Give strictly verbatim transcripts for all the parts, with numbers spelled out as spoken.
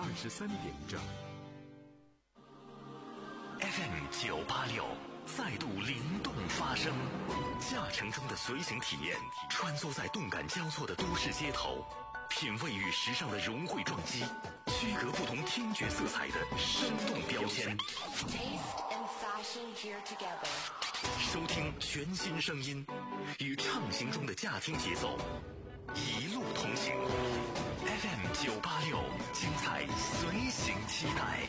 二十三点整。 F M 九八六再度灵动发声，驾乘中的随行体验，穿梭在动感交错的都市街头，品味与时尚的融汇撞击，区隔不同听觉色彩的生动标签。收听全新声音，与畅行中的驾听节奏，一路同行。F M 九八六，精彩随行期待。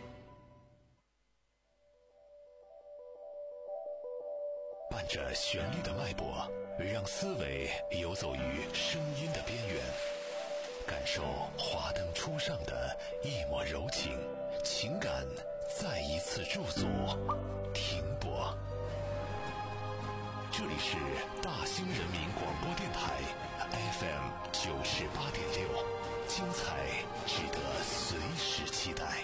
伴着旋律的脉搏，让思维游走于声音的边缘，感受华灯初上的一抹柔情，情感再一次驻足停泊。这里是大兴人民广播电台 F M 九十八点六，精彩值得随时期待。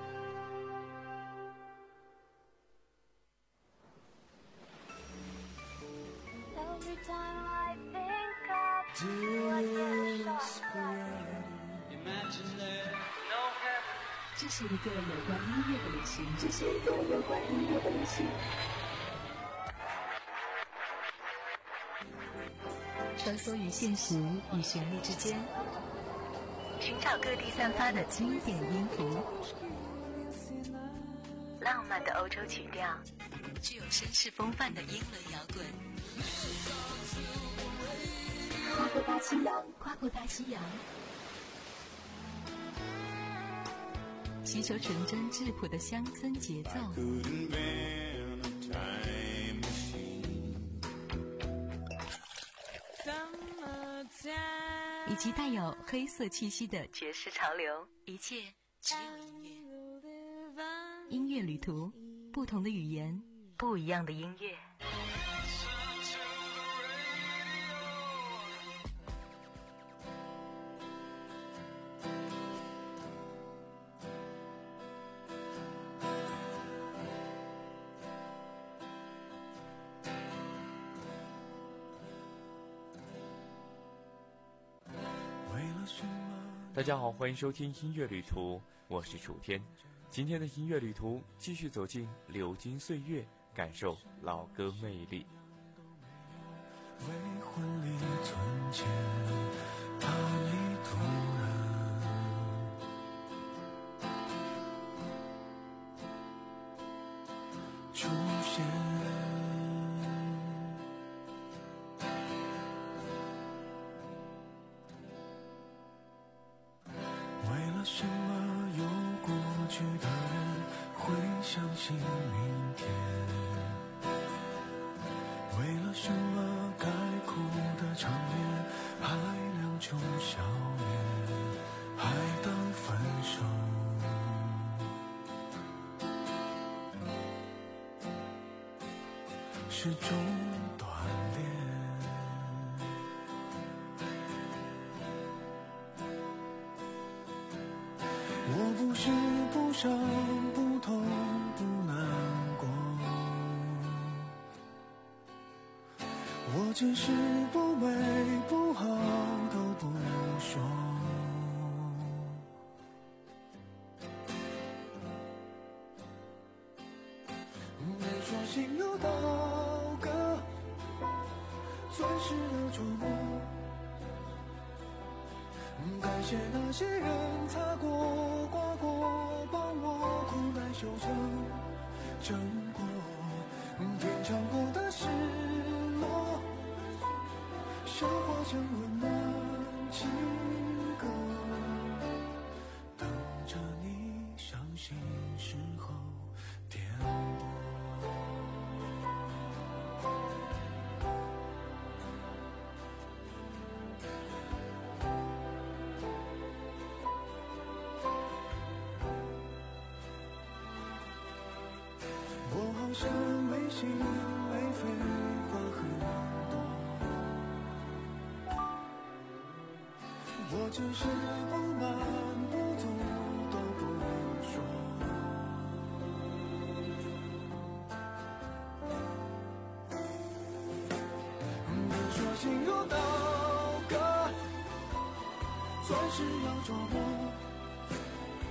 这是一个有关音乐的旅行，这是一个有关音乐的旅行。穿梭于现实与旋律之间，寻找各地散发的经典音符，浪漫的欧洲曲调，具有绅士风范的英伦摇滚。跨过大西洋，跨过大西洋，吸收纯真质朴的乡村节奏，以及带有黑色气息的爵士潮流，一切只有音乐。音乐旅途，不同的语言，不一样的音乐。 大家好，欢迎收听音乐旅途，我是楚天。今天的音乐旅途继续走进流金岁月，感受老歌魅力。 为婚礼存钱，怕你突然出现。什么有过去的人会相信明天？为了什么该哭的场面还两穷笑脸，还当分手？是种锻炼。我不是不伤不痛不难过，我只是不美不好都不说。别说心有刀割，钻石的琢磨。感谢那些人擦过刮过，帮我苦难修成正果。天长过的失落，消化成温暖情歌，等着你伤心时候点拨。好像没心没肺话很多，我只是不满不足都不说。别说心如刀割，钻石要琢磨。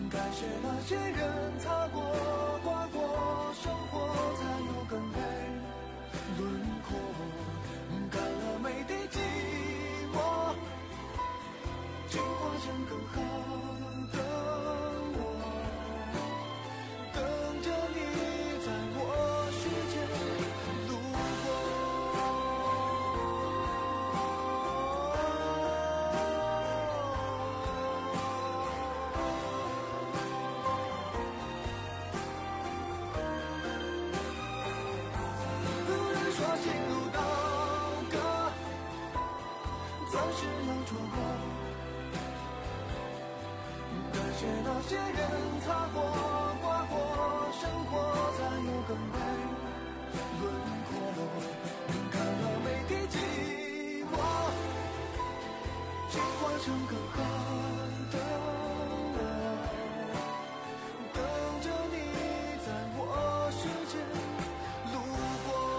感谢那些人擦过刮过，生活才有更配轮廓，干了每滴寂寞，进化成更好的我，等着你在我世界路说进入到个暂时要错过，感谢那些人擦过刮过，生活才有更美轮廓，看了每滴寂寞，进化成更好的我，等着你在我世界路过。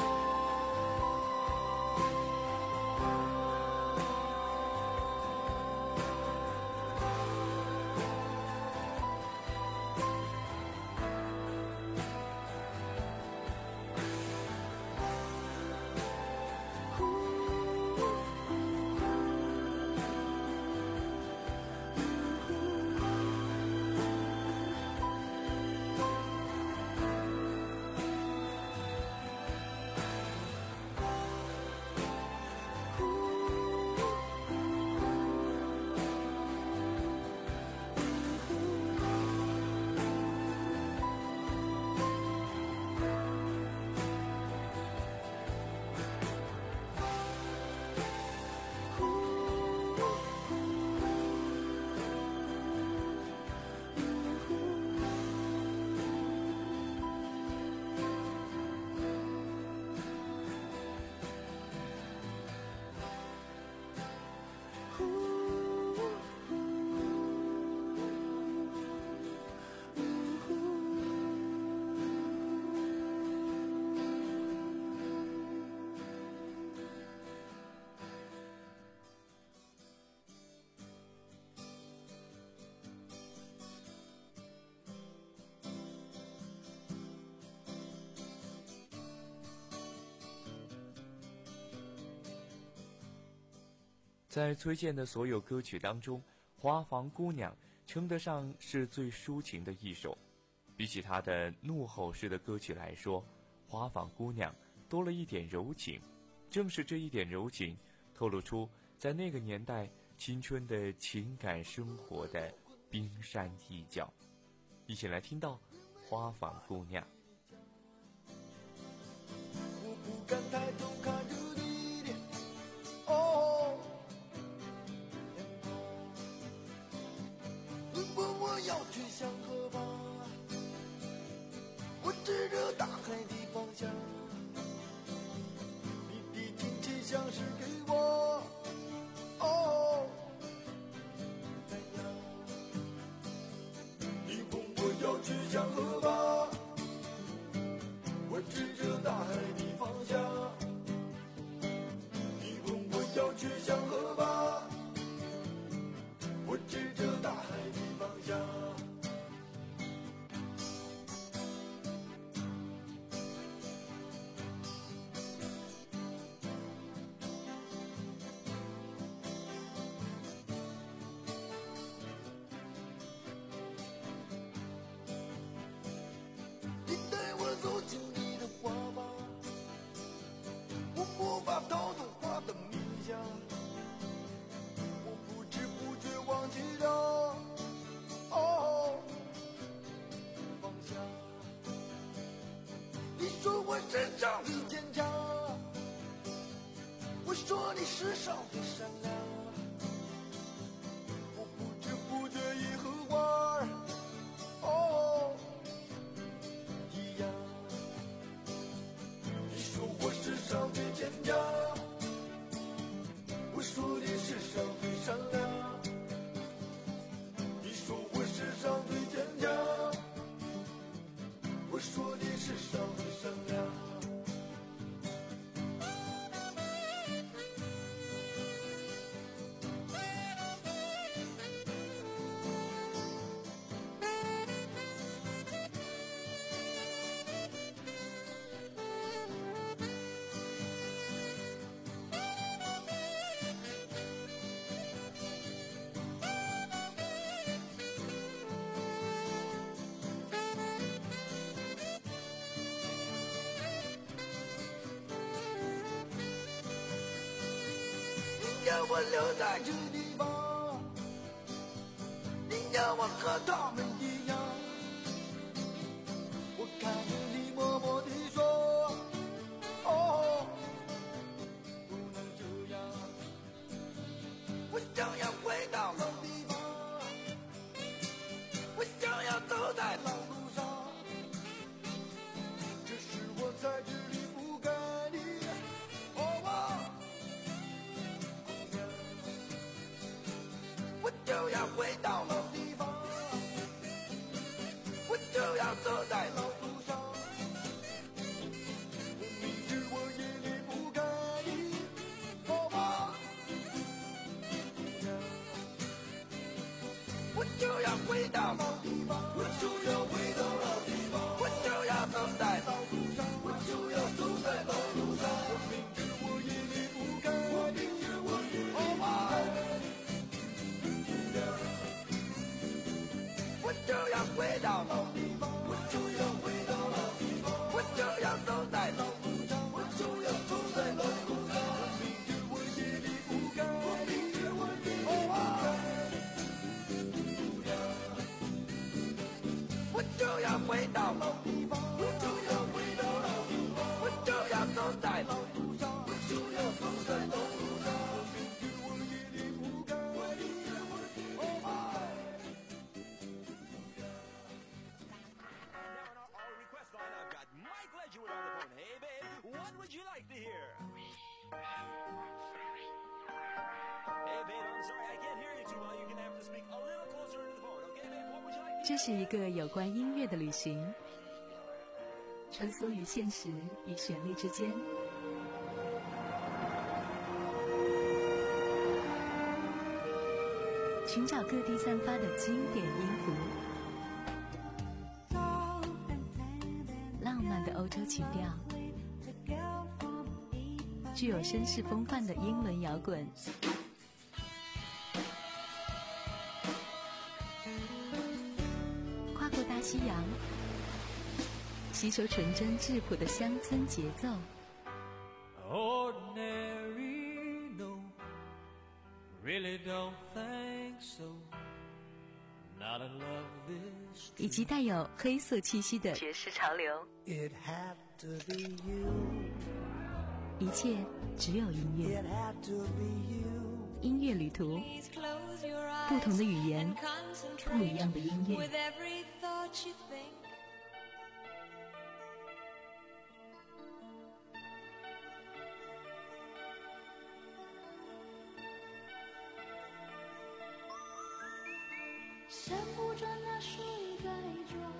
在崔健的所有歌曲当中，《花房姑娘》称得上是最抒情的一首。比起他的怒吼式的歌曲来说，《花房姑娘》多了一点柔情。正是这一点柔情，透露出在那个年代青春的情感生活的冰山一角。一起来听到《花房姑娘》。 我不敢抬头看着你的哦，你问我要去向何方，我指着大海的方向，你的亲切像是给我哦怎样？你问我要去向何方，我指着大海的方向，你问我要去向何方，我指着大海的方向。你带我走进你的花房，我无法逃脱花的迷香，我不知不觉忘记了哦方向。你说我世上最坚强，我说你世上最善良，我不知不觉已和花儿哦一样。你说我世上最坚强，我说你世上最善良，你说我世上最坚强，我说你世上最善良。 要我留在这地方，你要我和他们一样。我看着你默默地说，哦，不能这样。我想要回到老地方，我想要走在老路上，这是我在这里不该的。哦，姑娘，我就要回到老地方，我就要走在老路上。我明知我也离不开你，哦，姑娘，我就要回到老地方，我就要回到老地方，我就要走在老路上，我就要走在老路上。我明知我也离不开你，我明知我也离不开你，我就要回到老地方，我就要回到老地方，我就要走在老路上，我就要走在老路上。我明知我也离不开你，我明知我也离不开你，我就要回到老地方，我就要回到老地方，我就要走在老路上，我就要走在老路上。我明知我也离不开你，我明知我也离不开这是一个有关音乐的旅行，穿梭于现实与旋律之间，寻找各地散发的经典音符，浪漫的欧洲曲调，具有绅士风范的英伦摇滚，跨过大西洋，吸收纯真质朴的乡村节奏。 Ordinary, no, really don't think so. Not in love this. 以及带有黑色气息的爵士潮流。 It had to be you. 一切只有音乐。 It had to be you. 音乐旅途，不同的语言，不一样的音乐。 山不转啊，水在转。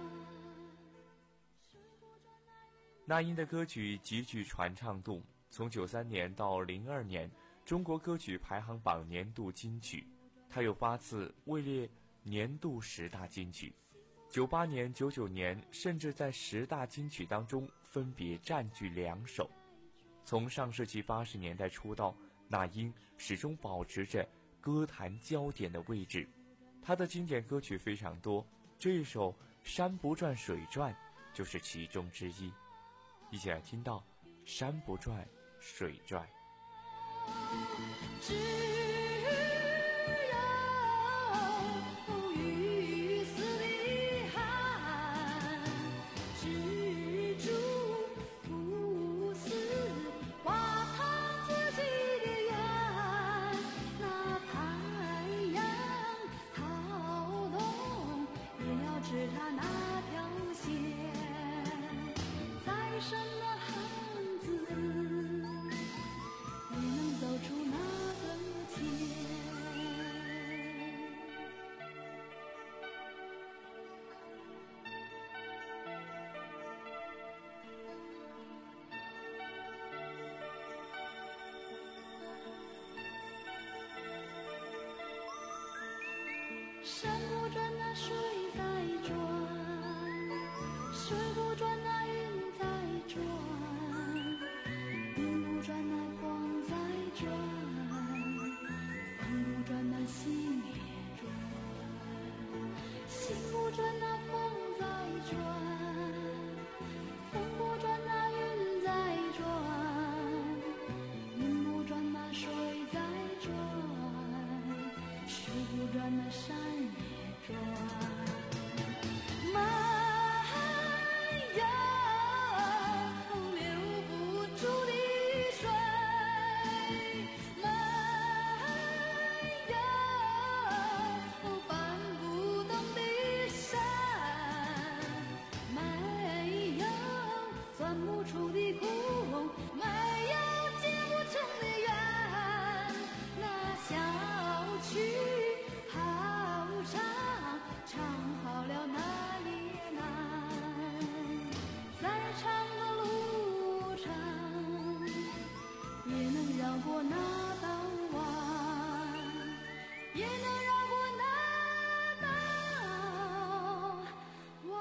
那英的歌曲极具传唱度，从九三年到零二年中国歌曲排行榜年度金曲，他有八次位列年度十大金曲，九八年、九九年甚至在十大金曲当中分别占据两首。从上世纪八十年代出道，那英始终保持着歌坛焦点的位置。他的经典歌曲非常多，这一首《山不转水转》就是其中之一。一起来听到《山不转水转》。 只有雨丝的汗，蜘蛛不死，挖他自己的眼。那太阳好动，也要治他那条线。再深的汉子，也能走出那个天。山不转那水在转，水不转那云在转，云不转那风在转，风不转那心也转，心不转那风在转，风不转那云在转，云不转那水在转。 们山也转。漫游留不住的水，漫游搬不动的山，没有钻不出的窟窿，没有结不成的缘。那小曲好唱，唱好了哪里也难。再长的路程，也能绕过那道弯，也能绕过那道弯。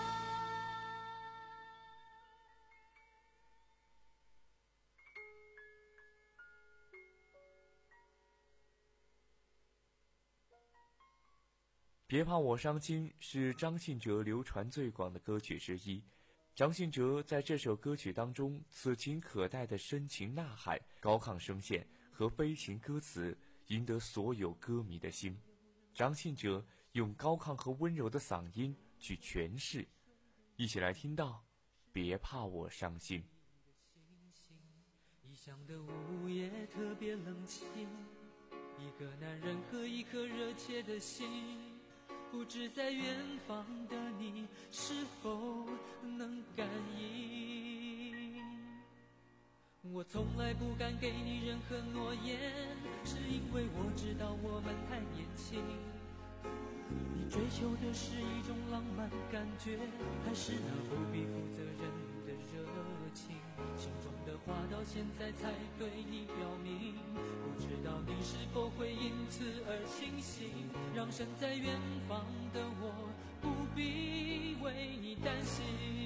别怕我伤心是张信哲流传最广的歌曲之一。张信哲在这首歌曲当中，此情可待的深情呐喊、高亢声线和悲情歌词，赢得所有歌迷的心。张信哲用高亢和温柔的嗓音去诠释，一起来听到别怕我伤心。 异乡的午夜特别冷清，一个男人和一颗热切的心，不知在远方的你是否能感应。我从来不敢给你任何诺言，是因为我知道我们太年轻。你追求的是一种浪漫感觉，还是那不必负责任的热情？心中的话到现在才对你表明，不知道你是否会因此而清醒，让身在远方的我不必为你担心。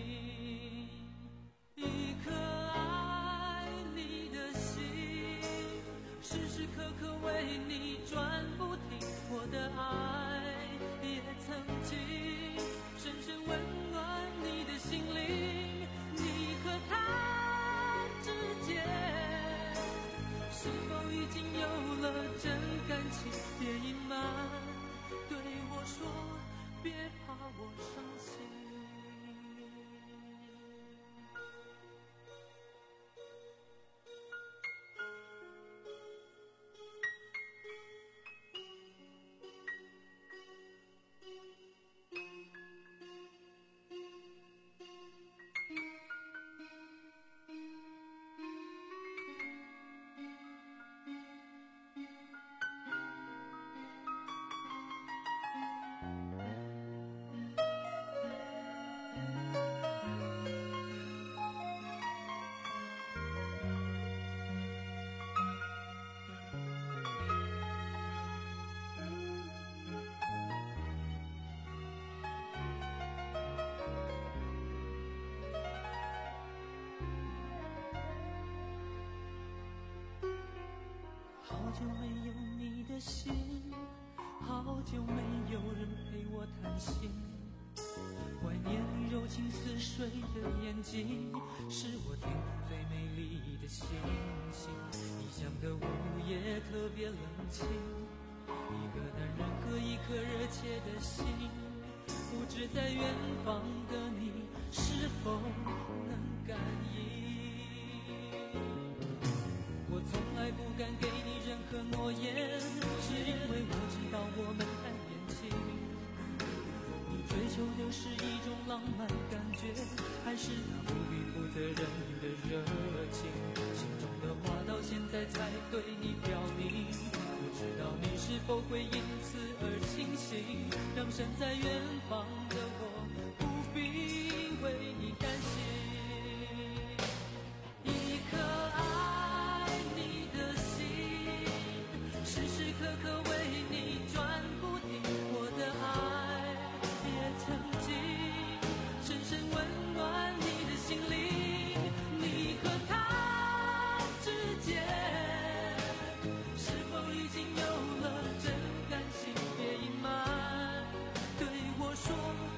一颗爱你的心，时时刻刻为你转不停，我的爱也曾经深深温暖你的心灵。你和他之间是否已经有了真感情？别隐瞒，对我说，别怕我伤心。好久没有你的心，好久没有人陪我谈心，怀念你柔情似水的眼睛，是我天空最美丽的星星。异乡的午夜特别冷清，一个男人和一颗热切的心，不知在远方的你是否能感应。我从来不敢给你任何诺言，是因为我知道我们太年轻。你追求的是一种浪漫感觉，还是那不必负责任的热情？心中的话到现在才对你表明，不知道你是否会因此而清醒，让身在远方的我不必为你担心。一颗爱你的心，时时刻刻为你转不停，我的爱也曾经深深温暖你的心灵。你和他之间是否已经有了真感情？别隐瞒，对我说，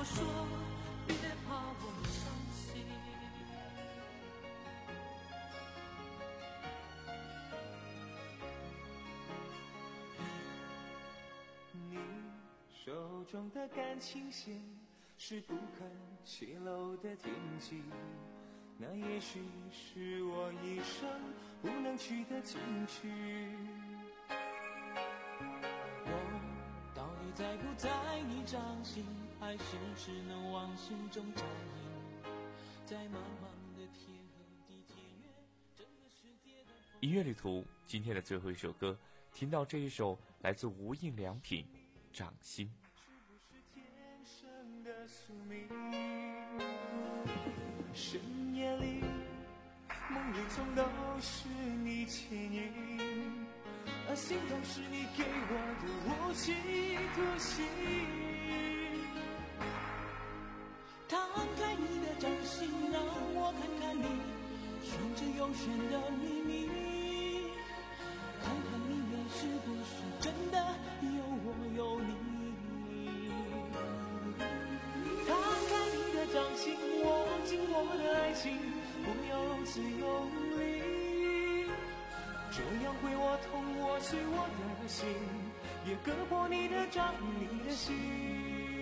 我说，别怕我伤心。 你手中的感情线是不肯泄露的天机，那也许是我一生不能去的禁区。 我到底在不在你掌心，还是只能往心中扎营？在茫茫的天和地铁月，整个世界的风。 音乐旅途今天的最后一首歌，听到这一首来自无印良品《掌心》。 是不是天生的宿命？深夜里梦里总都是你牵引，而心痛是你给我的无期徒刑。 摊开你的掌心，让我看看你悬着又悬的秘密，看看里面是不是真的有我有你。摊开你的掌心，握紧我的爱情，不要如此用力，这样会我痛，我碎我的心，也割破你的掌，你的心。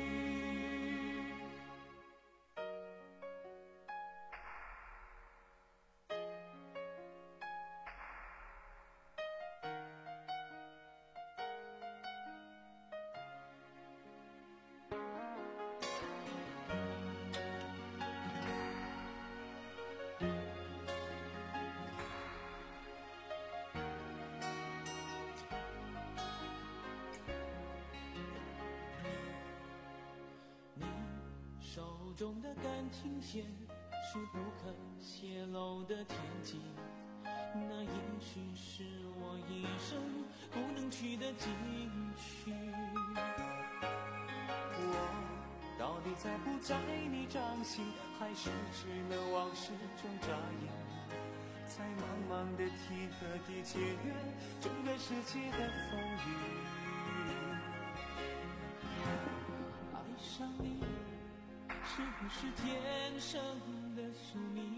手中的感情线是不肯泄露的天机，那也许是我一生不能去的禁区。 我到底在不在你掌心，还是只能往事中扎营？在茫茫的天和地界越整个世界的风雨。 爱上你是不是天生的宿命？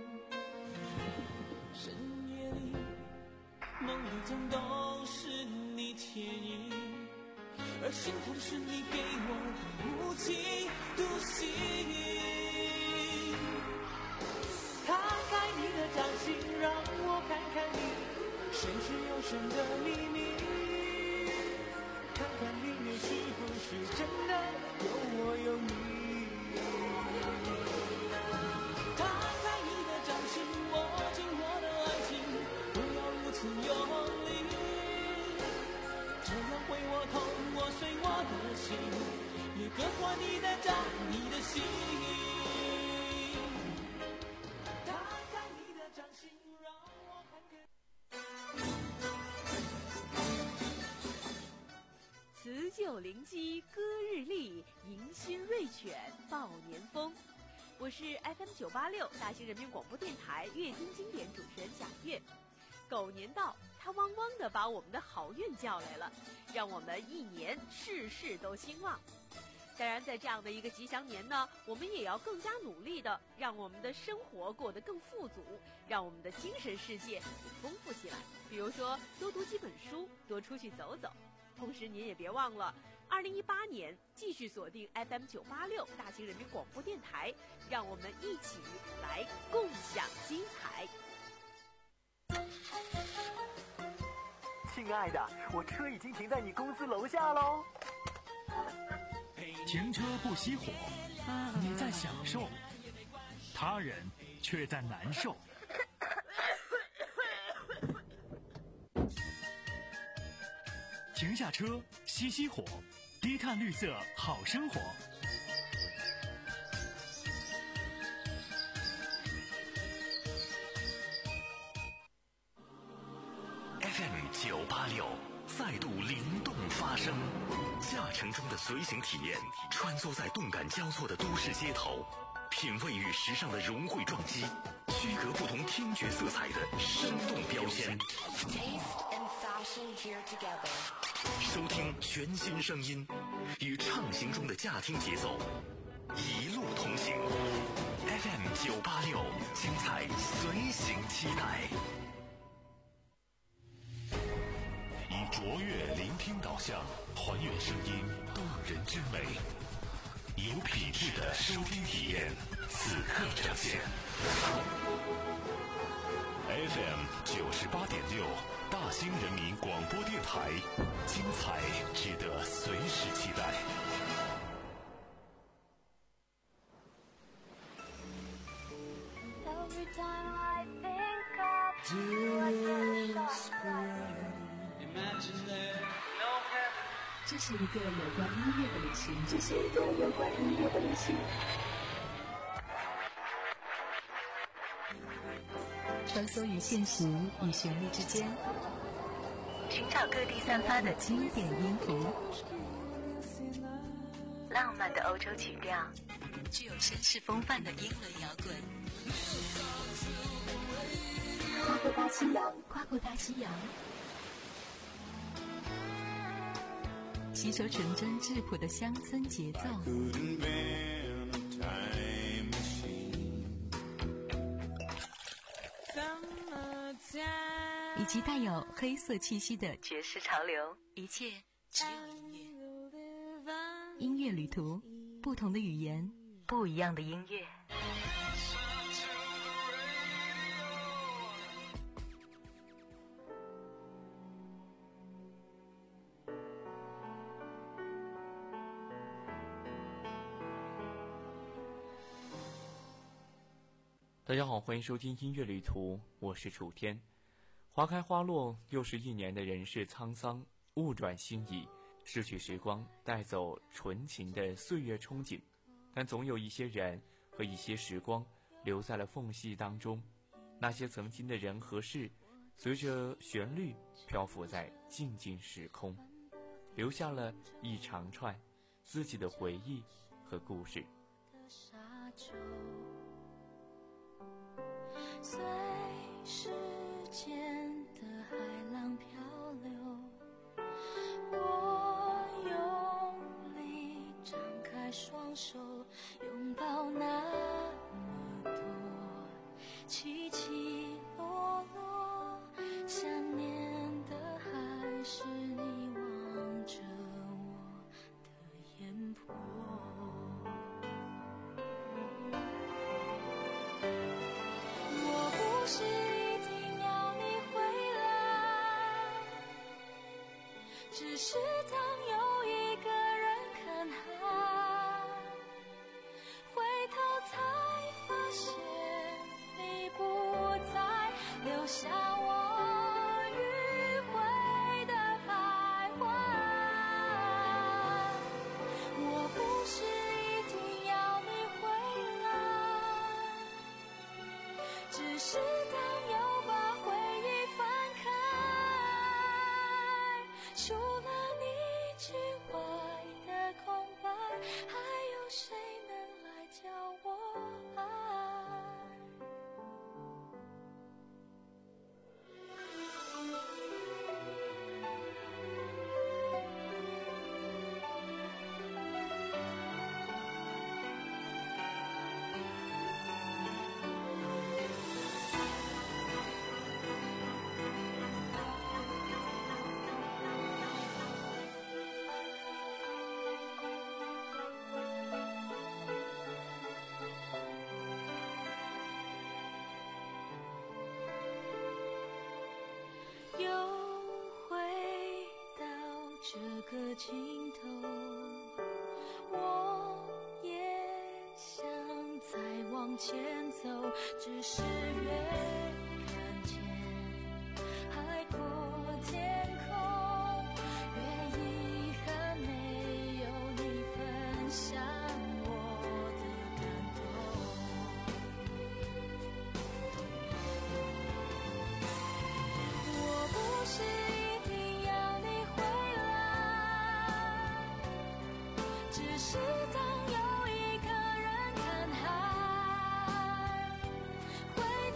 深夜里梦里总都是你牵引，而心痛是你给我的无期徒刑。摊开你的掌心，让我看看你深之又深的秘密，看看里面是不是真的有我有你。摊开你的掌心，握紧我的爱情，不要如此用力，这样会我痛，我碎我的心，也割破你的掌，你的心。摊开你的掌心，让我看看。 辞旧临机歌日丽，迎新瑞犬报年风。我是 F M 九八六大兴人民广播电台乐听经典主持人贾月。狗年到，它汪汪地把我们的好运叫来了，让我们一年事事都兴旺。当然，在这样的一个吉祥年呢，我们也要更加努力的让我们的生活过得更富足，让我们的精神世界也丰富起来。比如说，多读几本书，多出去走走。同时，您也别忘了，二零一八年继续锁定 F M 九八六大兴人民广播电台，让我们一起来共享精彩。 亲爱的，我车已经停在你公司楼下喽。 停车不熄火，你在享受，他人却在难受。停下车，熄熄火，低碳绿色好生活。 F M 九八六再度灵动发声，驾乘中的随行体验，穿梭在动感交错的都市街头，品味与时尚的融汇撞击。 区隔不同听觉色彩的生动标签。收听全新声音，与畅行中的驾听节奏一路同行。F M 九八六，精彩随行期待。以卓越聆听导向，还原声音动人之美，有品质的收听体验，此刻呈现。F M 九十八点六，大兴人民广播电台，精彩值得随时期待。 这是一个有关音乐的旅行，这是一个有关音乐的旅行。穿梭于现实与旋律之间，寻找各地散发的经典音符，浪漫的欧洲曲调，具有绅士风范的英伦摇滚。跨过大西洋，跨过大西洋，吸收纯真质朴的乡村节奏，以及带有黑色气息的爵士潮流，一切只有音乐。音乐旅途，不同的语言，不一样的音乐。 大家好，欢迎收听音乐旅途，我是楚天。花开花落，又是一年的人世沧桑，物转星移，逝去时光，带走纯情的岁月憧憬。但总有一些人和一些时光留在了缝隙当中，那些曾经的人和事，随着旋律漂浮在静静时空，留下了一长串自己的回忆和故事。 随时间的海浪漂流，我用力张开双手，拥抱那么多起起落落，想念的还是你望着我的眼波。不是一定要你回来，只是当有一个人看海，回头才发现你不在，留下我迂回的徘徊。我不是一定要你回来，只是当又把回忆翻开，除了你之外的空白，还有谁能来教我爱？又回到这个尽头，我也想再往前走，只是越看见海阔天空，越遗憾没有你分享我的感动。我不是一定要你回来，只是当有一个人看海，回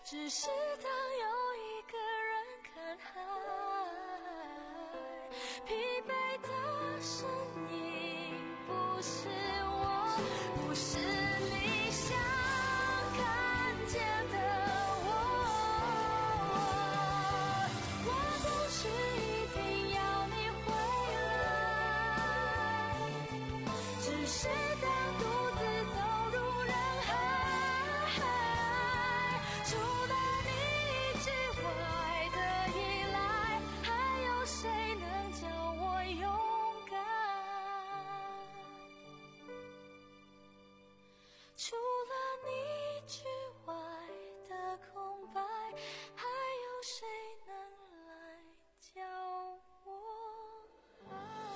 只是当有一个人看海，疲惫的身影不是我，不是你想看见的我。我不是一定要你回来，只是当独自走入人海，除了你之外的依赖，还有谁能叫我勇敢？除了你之外的空白，还有谁能来教我爱？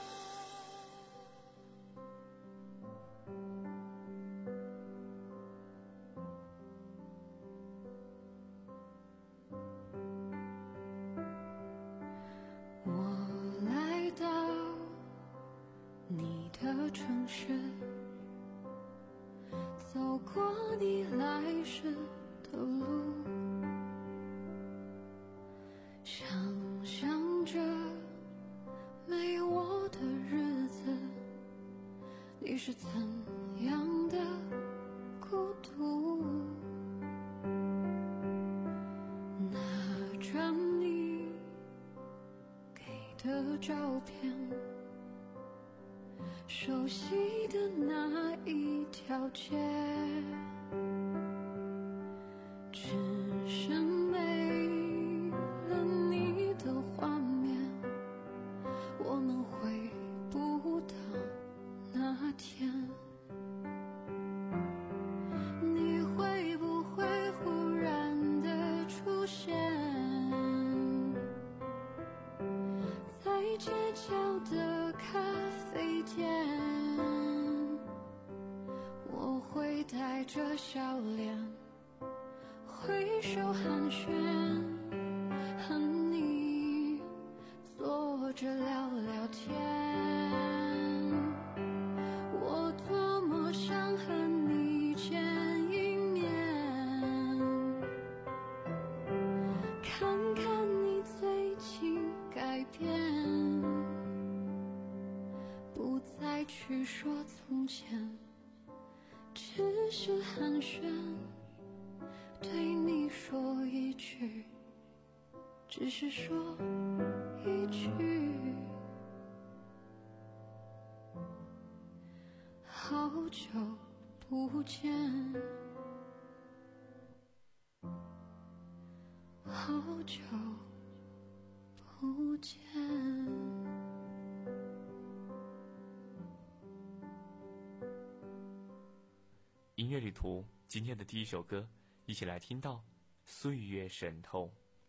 我来到你的城市，走过你来时的路，想象着没有我的日子，你是怎样的孤独。拿着你给的照片，熟悉的那一条街，只剩没了你的画面，我们回不到那天。你会不会忽然的出现在街角的咖啡店？我会带着笑脸挥手寒暄，和你坐着聊聊天。我多么想和你见一面，看看你最近改变，不再去说从前，只是寒暄，对你说一句，只是说一句，好久不见，好久不见。 音乐旅途今天的第一首歌，一起来听到《岁月渗透》。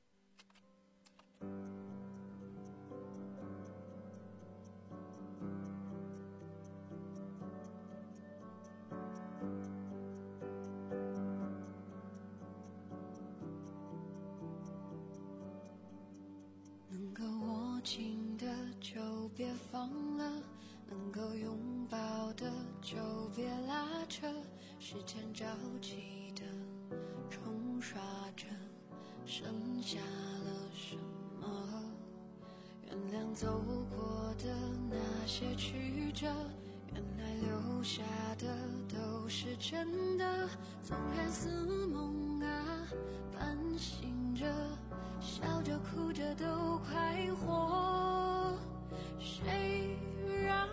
能够握紧的就别放了，能够拥抱的就别拉扯，时间着急的冲刷着，剩下了什么？原谅走过的那些曲折，原来留下的都是真的。纵然似梦啊，半醒着，笑着哭着都快活。谁让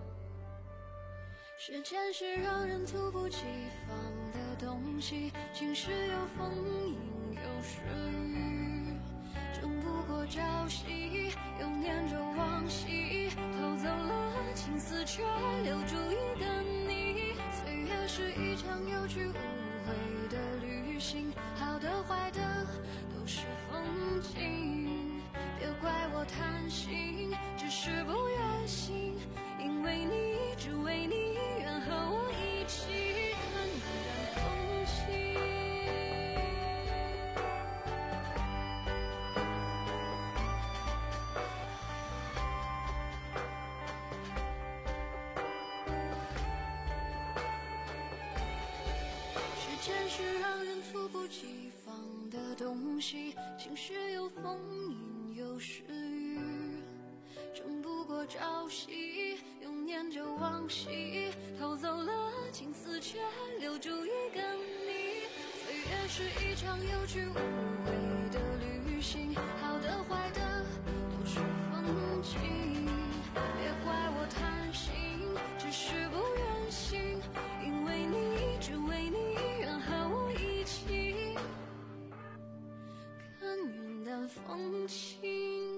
时间是让人猝不及防的东西，晴时有风，阴有时雨，争不过朝夕，又念着往昔，偷走了青丝，却留住一个你。岁月是一场有去无回的旅行，好的坏的都是风景，别怪我贪心，只是不愿醒，因为你，只为你，愿和我一起看淡风轻。时间爱是让人猝不及防的东西，晴时有风，阴有时雨，争不过朝夕，又念着往昔，偷走了青丝，却留住一个你。岁月是一场有去无回的旅行，好的坏的都是风景，别怪我贪心，只是不忍心，因为你，只为你，愿和我一起看云淡风轻。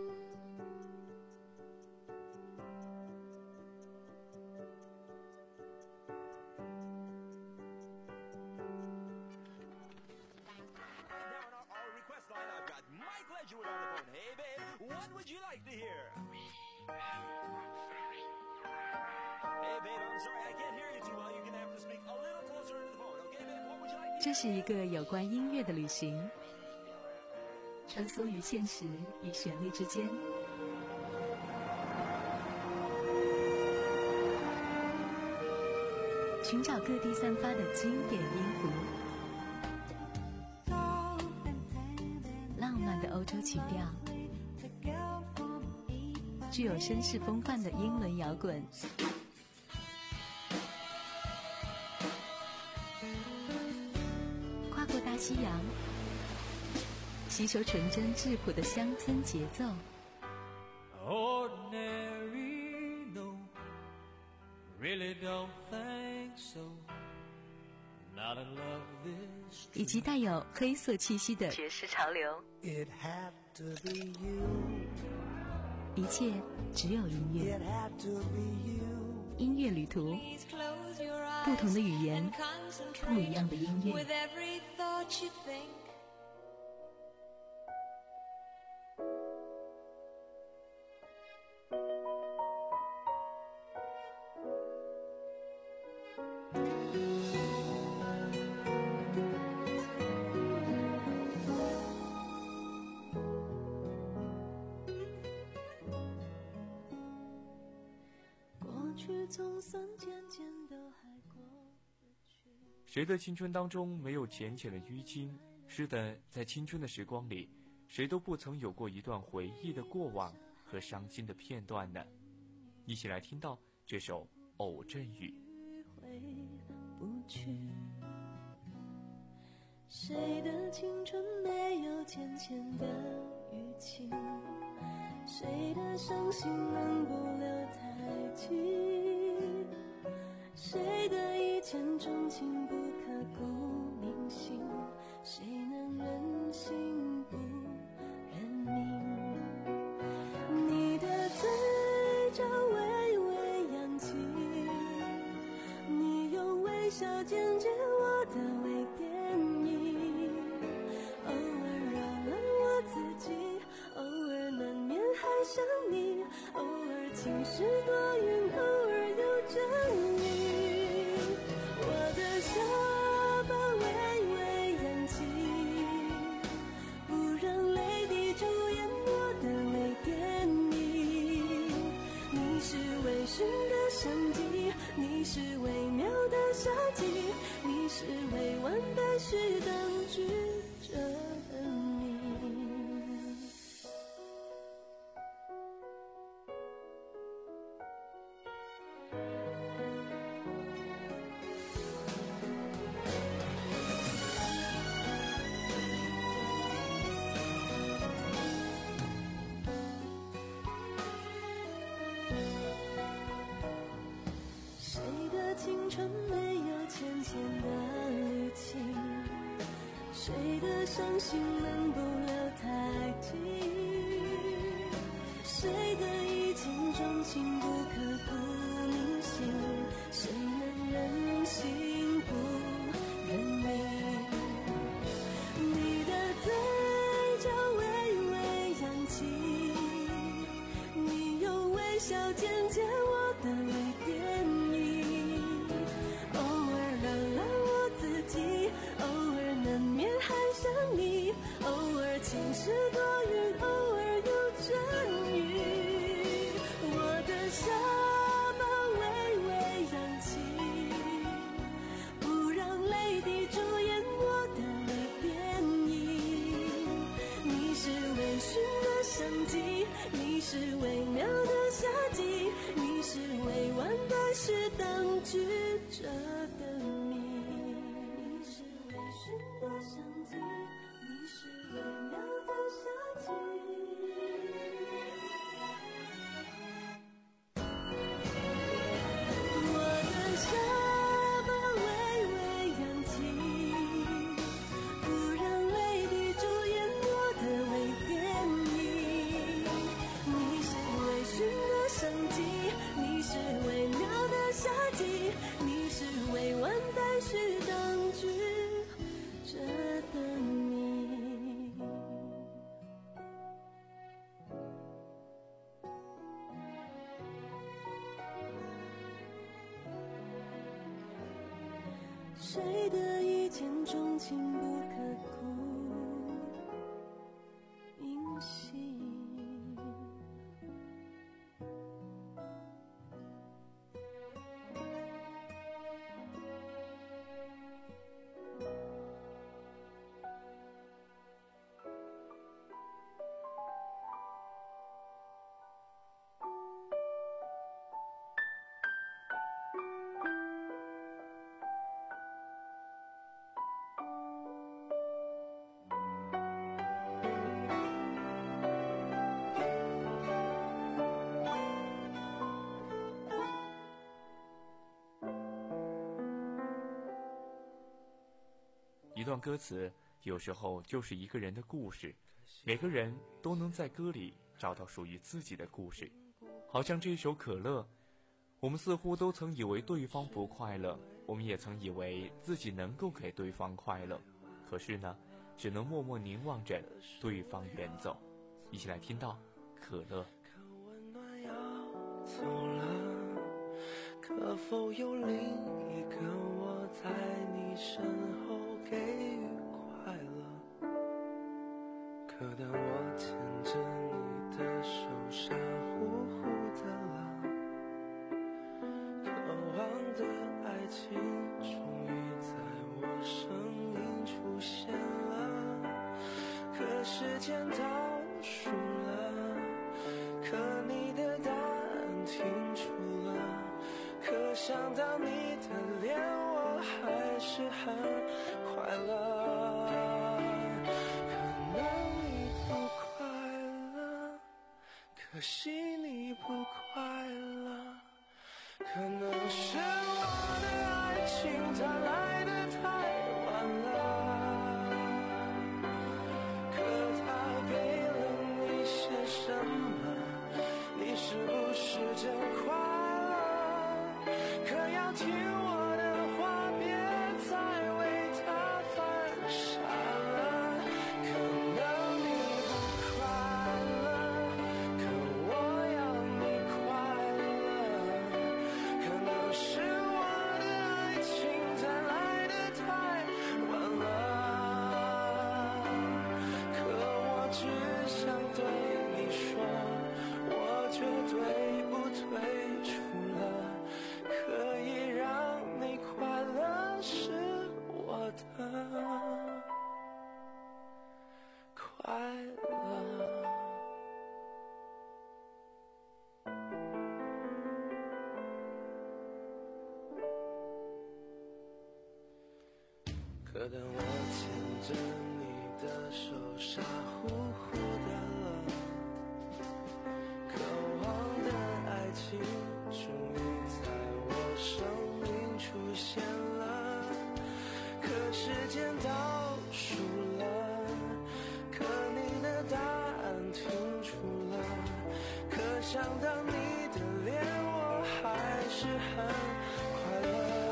这是一个有关音乐的旅行，穿梭于现实与旋律之间，寻找各地散发的经典音符，浪漫的欧洲曲调，具有绅士风范的英伦摇滚，跨过大西洋，吸收纯真质朴的乡村节奏。 Ordinary, no, really don't think so. Not in love this. 以及带有黑色气息的爵士潮流。 It had to be you. 一切只有音乐。 It had to be you. 音乐旅途，不同的语言，不一样的音乐。 With every thought you think. 谁的青春当中没有浅浅的淤青？是的，在青春的时光里，谁都不曾有过一段回忆的过往和伤心的片段呢？一起来听到这首《偶阵雨》。 回不去，谁的青春没有浅浅的淤青？谁的伤心能不留太久？谁的一见钟情不刻骨铭心？谁能忍心不认命？你的嘴角微微扬起，你用微笑剪接我的微电影，偶尔扰乱我自己，偶尔难免还想你，偶尔晴时多云，偶尔有阵雨。我的下巴微微扬起，不让泪滴主演我的微电影。你是微醺的相机，你是微妙的夏季，你是未完待续等句着你。谁的青春没有浅浅的淤青？谁的伤心能不留太久？谁的一见钟情不刻骨铭心？谁能忍心不认命？你的嘴角微微扬起，你用微笑剪接我的微电影，偶尔扰乱我自己，偶尔难免还想你，偶尔晴时多云，偶尔有阵雨。我的下巴微微扬起，不让泪滴主演我谁的一见钟情不刻骨铭心。 一段歌词有时候就是一个人的故事，每个人都能在歌里找到属于自己的故事。好像这首可乐，我们似乎都曾以为对方不快乐，我们也曾以为自己能够给对方快乐，可是呢，只能默默凝望着对方远走。一起来听到可乐。 可温暖要走了，可否有另一个我在你身后给予快乐？可当我牵着你的手傻乎乎的了，渴望的爱情终于在我生命出现了。可时间倒数了，可你的答案停住了，可想到你的脸我还是很快乐。可能你不快乐，可惜你不快乐，可能是我的爱情它来得太晚了，可它给了你些什么？你是不是真快乐？可要听我的话，别再为它犯傻了。可能你不快乐，可我要你快乐。可能是我的爱情它来得太晚了，可我只想对你说，我绝对不退出了，可以让你快乐是我的快乐。可当我牵着你的手傻乎乎的了，渴望的爱情终于在我生命出现了。可时间倒数了，可你的答案停住了，可想到你的脸我还是很快乐。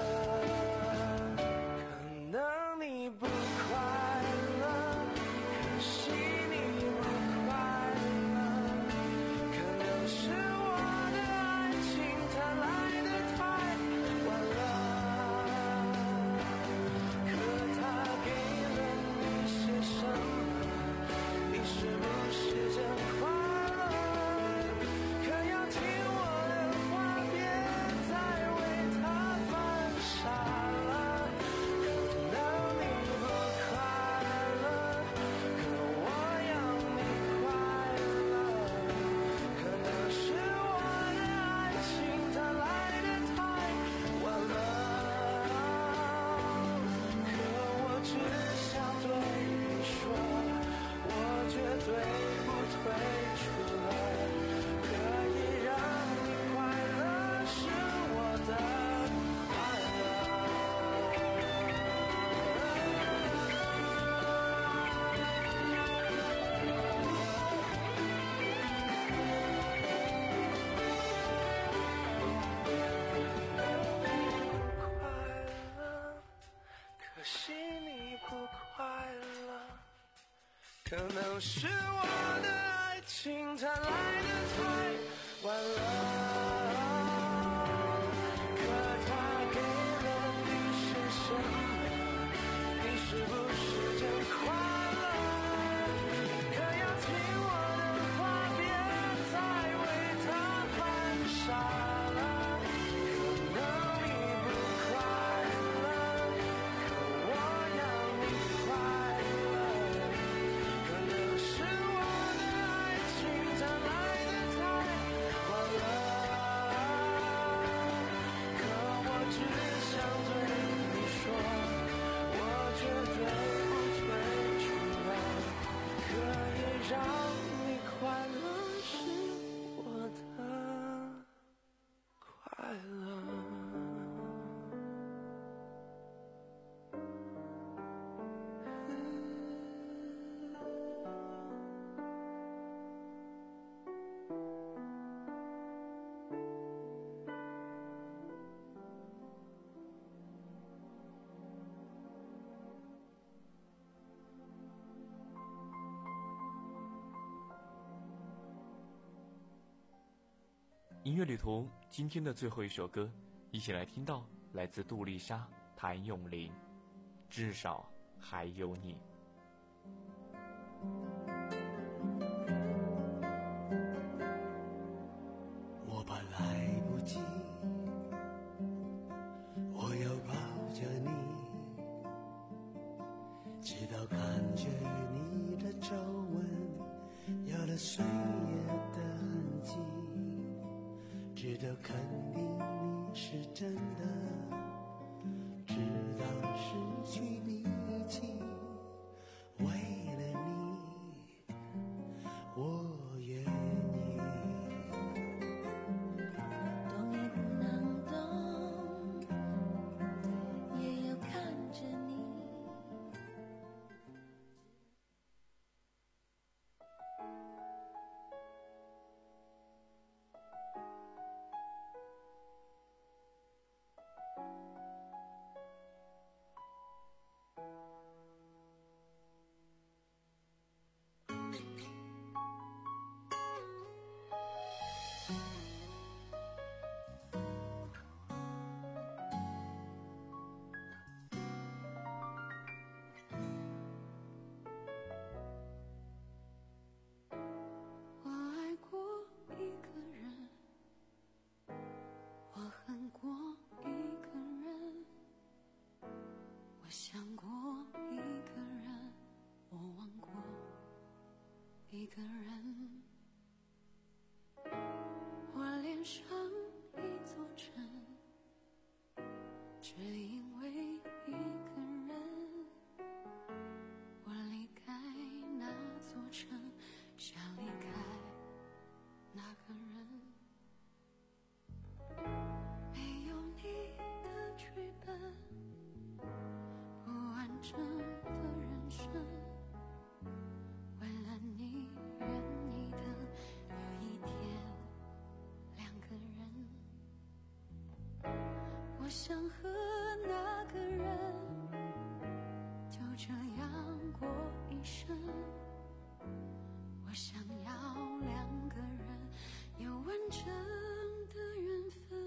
可能你不快乐，可惜你不快乐，可能是我的爱情它来得太晚了，可它给了你些什么？你是不是真快乐？可要听我的话，别再为它犯傻了。可能你不快乐，可我要你快乐。可能是我的爱情它来得太晚了，可我只想对你说，我绝对不退出了，可以让你快乐是我的快乐。快乐，可惜你不快乐，可能是我的爱情它来得太晚了，可它给了你些什么？ 让你快乐是我的快乐。 音乐旅途，今天的最后一首歌，一起来听到来自杜丽莎、谭咏麟，至少还有你。 我怕来不及，我要抱着你，直到看见你的皱纹有了岁月的痕迹，直到肯定你是真的，直到失去力气，为了你我愿意。 懂也不能懂，也要看着你。我爱过一个人，我恨过一个人，我想过一个人，我忘过一个人。我恋上一座城，只因为一个人。我离开那座城，想离开那个人。没有你的剧本，不完整的人生，为了你愿意等，有一天两个人。我想和那个人就这样过一生，我想要两个人有完整的缘分。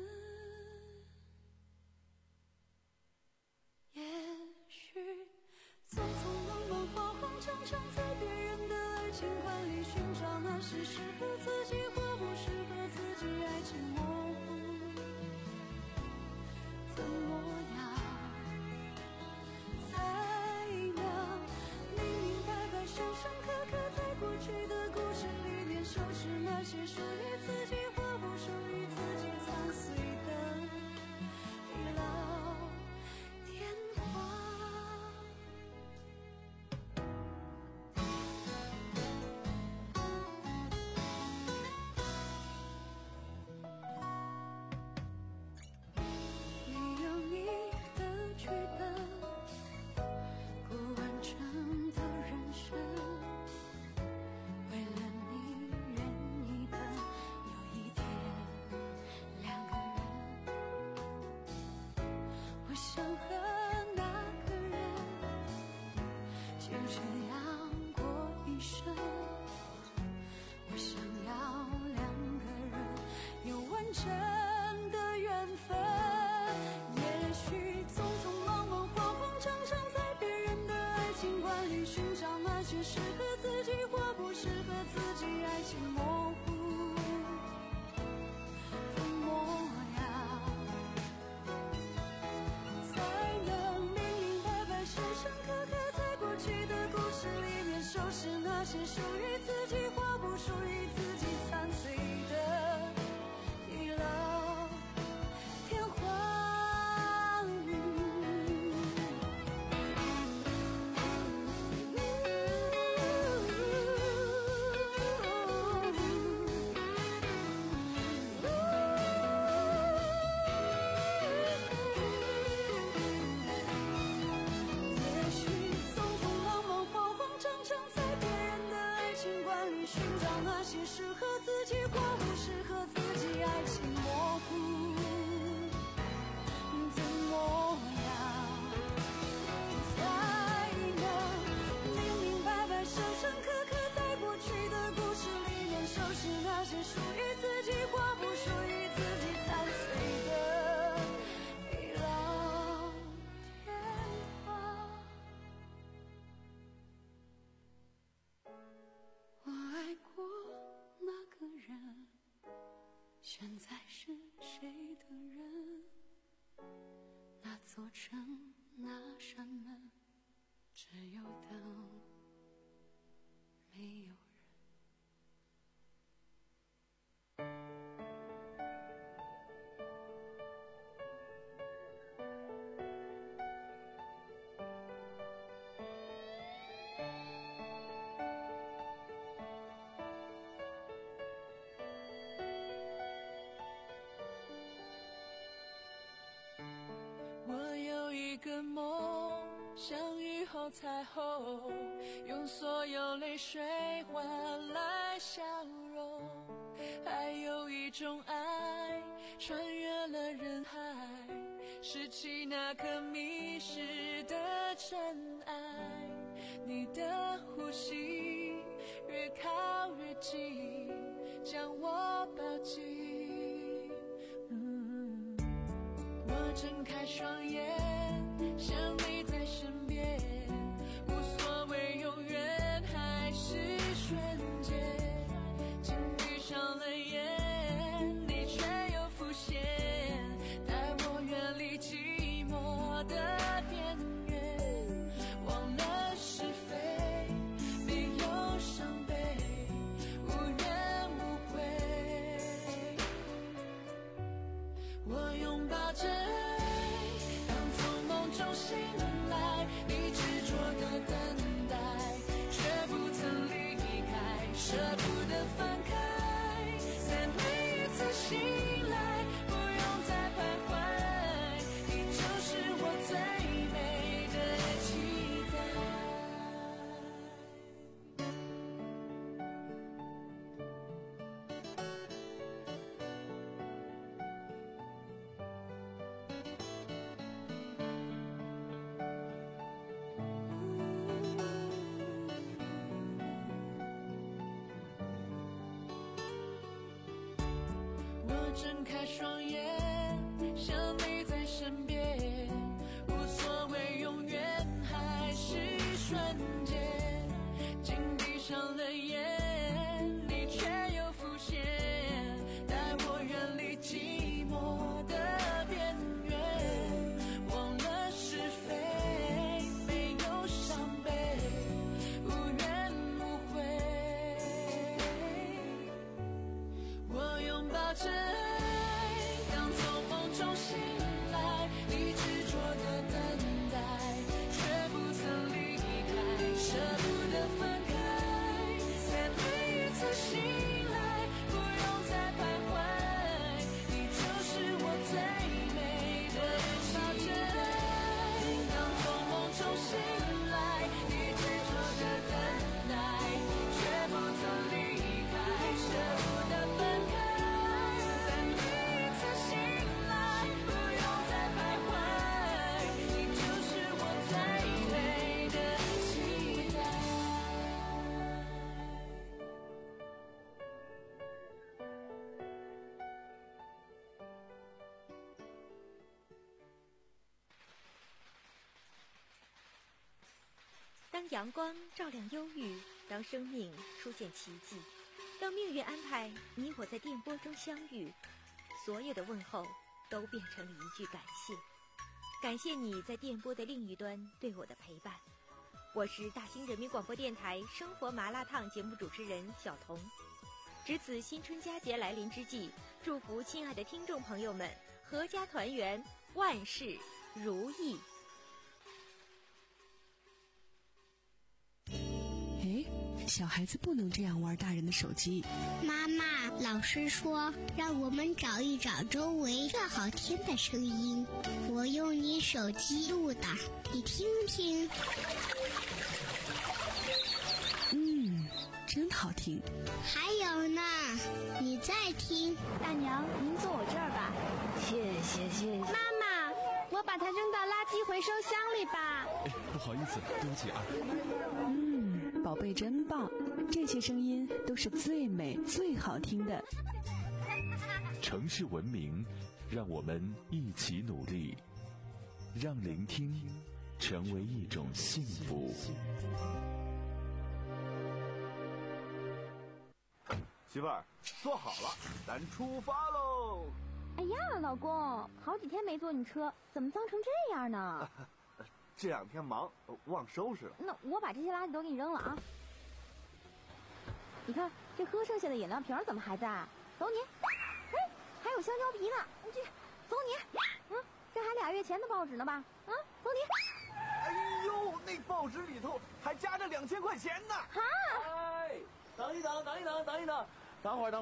也许匆匆忙忙慌慌张张，在别人的爱情观里寻找那些适合自己或不适合自己，爱情模糊怎么样才能明明白白深深刻刻在过去的故事里面收拾那些属于自己或不属于自己残碎的地老天荒。没有你的剧本，不完整的人生，为了你愿意等，有一天两个人。我想和那个人就这样过一生，我想要两个人有完整的缘分。也许匆匆忙忙慌慌张张，在别人的爱情观里寻找那些适合自己或不适合自己，爱情模糊的模样，才能明明白白深深刻刻在过去的故事里面收拾那些属于自己或不属于自己残碎的地老天荒。 现在是谁的人？那座城，那扇门，只有灯，没有人。 我有一个梦，像雨后彩虹，用所有泪水换来笑容。还有一种爱，穿越了人海，拾起那颗迷失的尘埃。你的呼吸越靠越近，将我抱紧。嗯，我睁开双眼，想你在身边，无所谓永远还是瞬间。紧闭上了眼，你却又浮现，带我远离寂寞的边缘。忘了是非，没有伤悲，无怨无悔。我拥抱着爱，当从梦中醒来，你执着的等待，却不曾离开，舍不得分开。在每一次醒来，不用再徘徊，你就是我最美的期待。我睁开双眼，想你在身边，无所谓永远还是瞬间。紧闭上了眼，你却又浮现，带我远离寂寞的边缘。忘了是非，没有伤悲，无怨无悔。我拥抱着爱，当从梦中醒来，你执着的等待，却不曾离开，舍不得分开。在每一次醒来，不用再徘徊，你就是我最美的期待。当从梦中醒来，你执着的等待，却不曾离开，舍不得分开。在每一次醒来，不用再徘徊，你就是我最美的期待。 当阳光照亮忧郁，当生命出现奇迹，当命运安排你我在电波中相遇，所有的问候都变成了一句感谢。感谢你在电波的另一端对我的陪伴。我是大兴人民广播电台生活麻辣烫节目主持人小彤。值此新春佳节来临之际，祝福亲爱的听众朋友们阖家团圆，万事如意。 哎，小孩子不能这样玩大人的手机。 妈妈，老师说让我们找一找周围最好听的声音，我用你手机录的，你听听。 嗯，真好听。 还有呢，你再听。 大娘，您坐我这儿吧。 谢谢谢谢。 妈妈，我把它扔到垃圾回收箱里吧。 哎，不好意思，对不起啊。 嗯，宝贝真棒，这些声音都是最美最好听的。 城市文明，让我们一起努力，让聆听成为一种幸福。 媳妇儿，坐好了，咱出发喽！ 哎呀，老公，好几天没坐你车，怎么脏成这样呢？ 这两天忙，忘收拾了。 那我把这些垃圾都给你扔了啊！你看这喝剩下的饮料瓶怎么还在？走你！哎，还有香蕉皮呢，你这，走你！嗯，这还俩月前的报纸呢吧？啊，走你！ 哎呦，那报纸里头还夹着两千块钱呢！ 哈！ 哎，等一等，等一等，等一等，等会儿等。